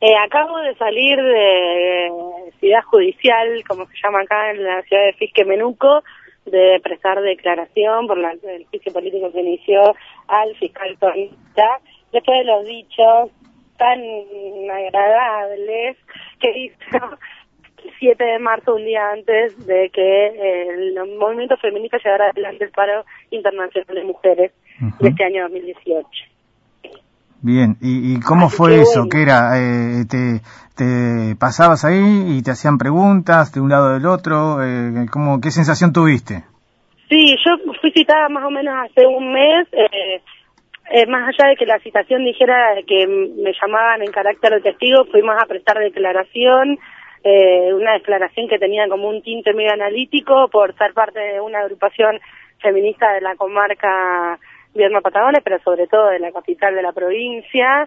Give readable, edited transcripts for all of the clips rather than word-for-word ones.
Acabo de salir de ciudad judicial, como se llama acá en la ciudad de Fisque-Menuco, de prestar declaración por el juicio político que inició al fiscal Tornita, después de los dichos tan agradables que hizo el 7 de marzo, un día antes de que el movimiento feminista llevara adelante el paro internacional de mujeres de este año 2018. Bien, ¿y cómo Así fue eso? Bueno. ¿Qué era? ¿Te pasabas ahí y te hacían preguntas de un lado del otro? ¿Qué sensación tuviste? Sí, yo fui citada más o menos hace un mes, más allá de que la citación dijera que me llamaban en carácter de testigo, fuimos a prestar declaración, una declaración que tenía como un tinte medio analítico por ser parte de una agrupación feminista de la comarca Viedma Patagones, pero sobre todo de la capital de la provincia.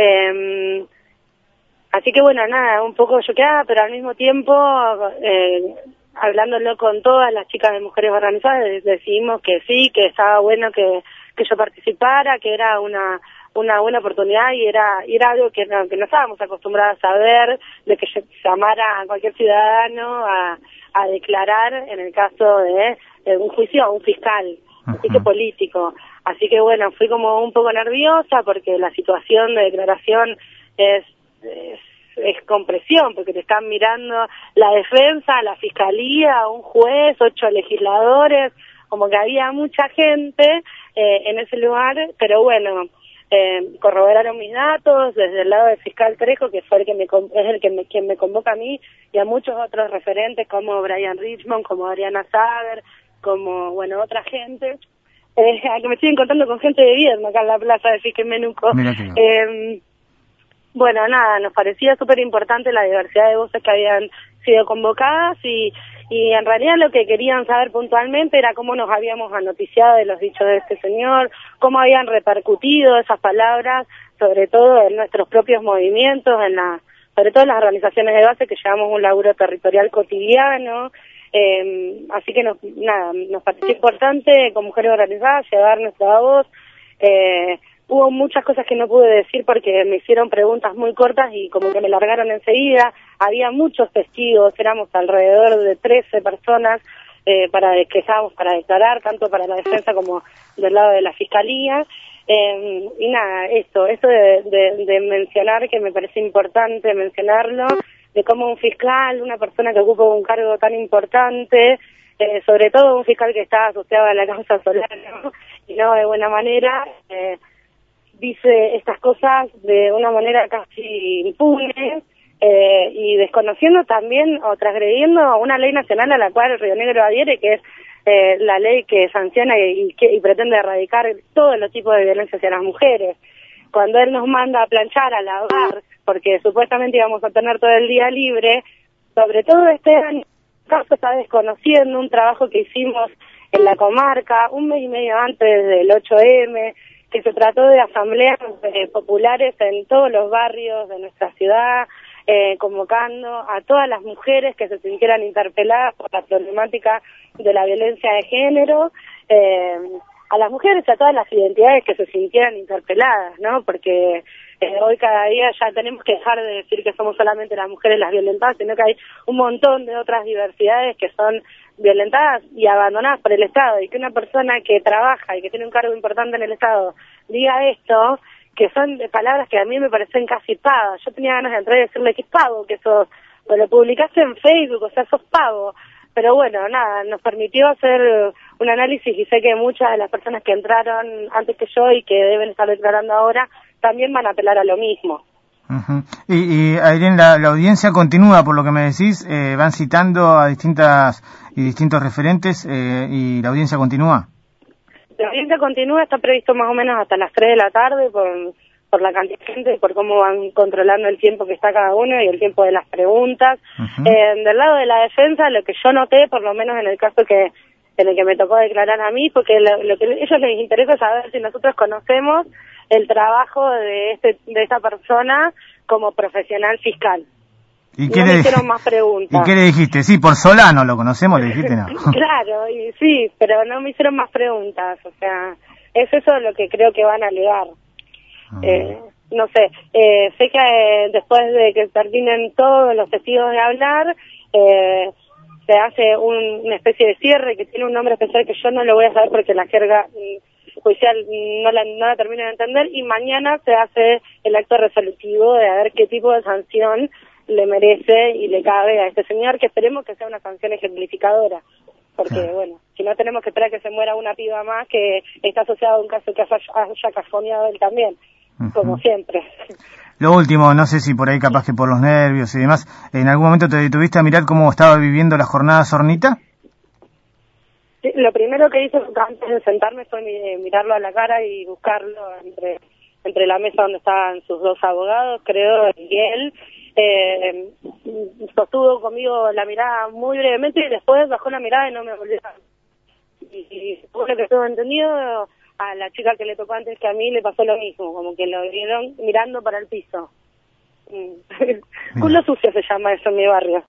Así que bueno, nada, un poco choqueada, pero al mismo tiempo, hablándolo con todas las chicas de mujeres organizadas, decidimos que sí, que estaba bueno que yo participara, que era una buena oportunidad y era algo que no estábamos acostumbradas a ver, de que llamara a cualquier ciudadano a declarar en el caso de un juicio a un fiscal, un juicio político. Así que bueno, fui como un poco nerviosa porque la situación de declaración es con presión, porque te están mirando la defensa, la fiscalía, un juez, 8 legisladores, como que había mucha gente en ese lugar, pero bueno, corroboraron mis datos desde el lado del fiscal Trejo, que fue quien me convoca a mí y a muchos otros referentes como Brian Richmond, como Adriana Sager, como bueno otra gente, que me estoy encontrando con gente de Viedma acá en la plaza de Fisque-Menuco. Bueno, nada, nos parecía súper importante la diversidad de voces que habían sido convocadas y en realidad lo que querían saber puntualmente era cómo nos habíamos anoticiado de los dichos de este señor, cómo habían repercutido esas palabras, sobre todo en nuestros propios movimientos, sobre todo en las organizaciones de base que llevamos un laburo territorial cotidiano. Así que nos pareció importante con mujeres organizadas llevar nuestra voz. Hubo muchas cosas que no pude decir porque me hicieron preguntas muy cortas y como que me largaron enseguida. Había muchos testigos, éramos alrededor de 13 personas que estábamos para declarar, tanto para la defensa como del lado de la fiscalía. Y nada, esto de mencionar, que me parece importante mencionarlo, de cómo un fiscal, una persona que ocupa un cargo tan importante, sobre todo un fiscal que está asociado a la causa Solano y no de buena manera, dice estas cosas de una manera casi impune y desconociendo también o transgrediendo una ley nacional a la cual Río Negro adhiere, que es la ley que sanciona y pretende erradicar todos los tipos de violencia hacia las mujeres. Cuando él nos manda a planchar, a lavar, porque supuestamente íbamos a tener todo el día libre, sobre todo este año, caso está desconociendo un trabajo que hicimos en la comarca un mes y medio antes del 8M, que se trató de asambleas populares en todos los barrios de nuestra ciudad, convocando a todas las mujeres que se sintieran interpeladas por la problemática de la violencia de género, a las mujeres y a todas las identidades que se sintieran interpeladas, ¿no? Porque hoy cada día ya tenemos que dejar de decir que somos solamente las mujeres las violentadas, sino que hay un montón de otras diversidades que son violentadas y abandonadas por el Estado, y que una persona que trabaja y que tiene un cargo importante en el Estado diga esto, que son palabras que a mí me parecen casi pavas. Yo tenía ganas de entrar y decirle que es pavo, que sos, pues lo publicaste en Facebook, o sea, sos pavo. Pero bueno, nada, nos permitió hacer un análisis y sé que muchas de las personas que entraron antes que yo y que deben estar declarando ahora también van a apelar a lo mismo. Y Ailén, la audiencia continúa, por lo que me decís, van citando a distintos referentes y la audiencia continúa. La audiencia continúa, está previsto más o menos hasta las 3 de la tarde por la cantidad de gente, por cómo van controlando el tiempo que está cada uno y el tiempo de las preguntas. Del lado de la defensa, lo que yo noté, por lo menos en el caso en el que me tocó declarar a mí, porque lo que a ellos les interesa es saber si nosotros conocemos el trabajo de esta persona como profesional fiscal. ¿Y no me hicieron más preguntas. ¿Y qué le dijiste? Sí, por Solano lo conocemos, le dijiste no. Claro, y sí, pero no me hicieron más preguntas, o sea, es eso lo que creo que van a alegar. no sé, sé que después de que terminen todos los testigos de hablar, se hace una especie de cierre que tiene un nombre especial que yo no lo voy a saber porque la jerga judicial no la termino de entender, y mañana se hace el acto resolutivo de a ver qué tipo de sanción le merece y le cabe a este señor, que esperemos que sea una sanción ejemplificadora, porque bueno, si no tenemos que esperar que se muera una piba más que está asociada a un caso que haya cajoneado él también, como siempre. Lo último, no sé si por ahí capaz que por los nervios y demás, ¿en algún momento te detuviste a mirar cómo estaba viviendo la jornada Zornita? Sí, lo primero que hice antes de sentarme fue mirarlo a la cara y buscarlo entre la mesa donde estaban sus dos abogados, creo, y él. Sostuvo conmigo la mirada muy brevemente y después bajó la mirada y no me volvió a... Y por lo que estuve entendido, a la chica que le tocó antes que a mí le pasó lo mismo, como que lo vieron mirando para el piso. Culo sucio se llama eso en mi barrio.